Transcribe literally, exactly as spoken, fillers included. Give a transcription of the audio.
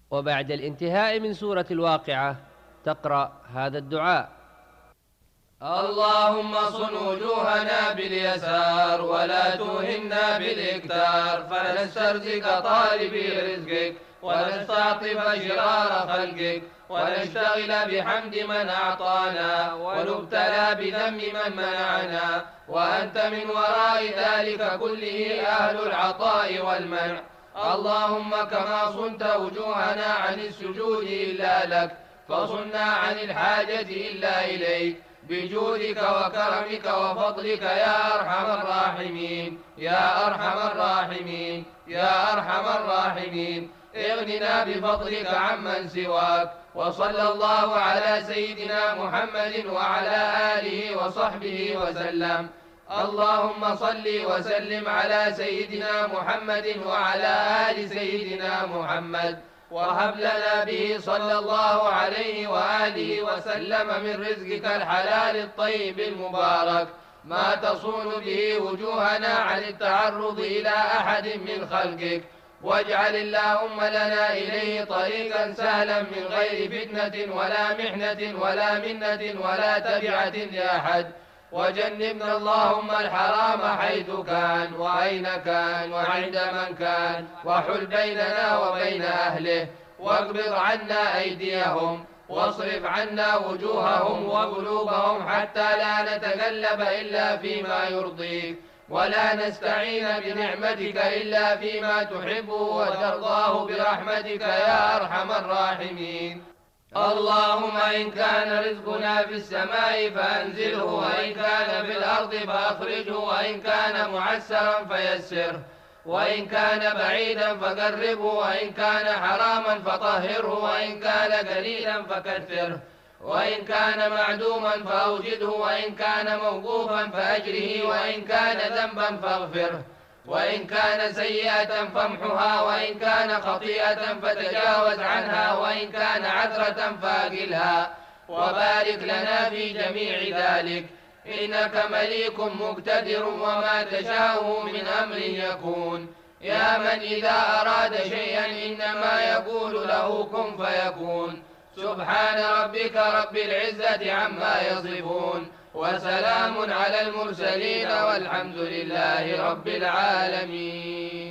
وبعد الانتهاء من سورة الواقعة تقرأ هذا الدعاء: اللهم صن وجوهنا باليسار ولا توهنا بالإكتار، فنسترزق طالبي رزقك ونستعطف شرار خلقك، ونشتغل بحمد من أعطانا ونبتلى بذم من منعنا، وأنت من وراء ذلك كله أهل العطاء والمنع. اللهم كما صنت وجوهنا عن السجود إلا لك، فصنا عن الحاجة إلا إليك، بجودك وكرمك وفضلك يا أرحم الراحمين يا أرحم الراحمين يا أرحم الراحمين. اغننا بفضلك عمن سواك. وصلى الله على سيدنا محمد وعلى آله وصحبه وسلم. اللهم صل وسلم على سيدنا محمد وعلى آل سيدنا محمد، وهب لنا به صلى الله عليه وآله وسلم من رزقك الحلال الطيب المبارك ما تصون به وجوهنا عن التعرض إلى أحد من خلقك، واجعل اللهم لنا إليه طريقا سهلا من غير فتنة ولا محنة ولا منة ولا تبعة لأحد، وجنبنا اللهم الحرام حيث كان وأين كان وعند من كان، وحل بيننا وبين أهله، واقبض عنا أيديهم، واصرف عنا وجوههم وقلوبهم حتى لا نتغلب إلا فيما يرضيك، ولا نستعين بنعمتك إلا فيما تحبه وترضاه برحمتك يا أرحم الراحمين. اللهم إن كان رزقنا في السماء فأنزله، وإن كان في الأرض فأخرجه، وإن كان معسرا فيسره، وإن كان بعيدا فقربه، وإن كان حراما فطهره، وإن كان قليلا فكثره، وإن كان معدوما فأوجده، وإن كان موقوفا فأجره، وإن كان ذنبا فاغفره، وإن كان سيئة فامحها، وإن كان خطيئة فتجاوز عنها، وإن كان عثرة فأقلها، وبارك لنا في جميع ذلك، إنك مليك مقتدر وما تشاء من أمر يكون. يا من إذا أراد شيئا إنما يقول له كن فيكون. سبحان ربك رب العزة عما يصفون، وسلام على المرسلين، والحمد لله رب العالمين.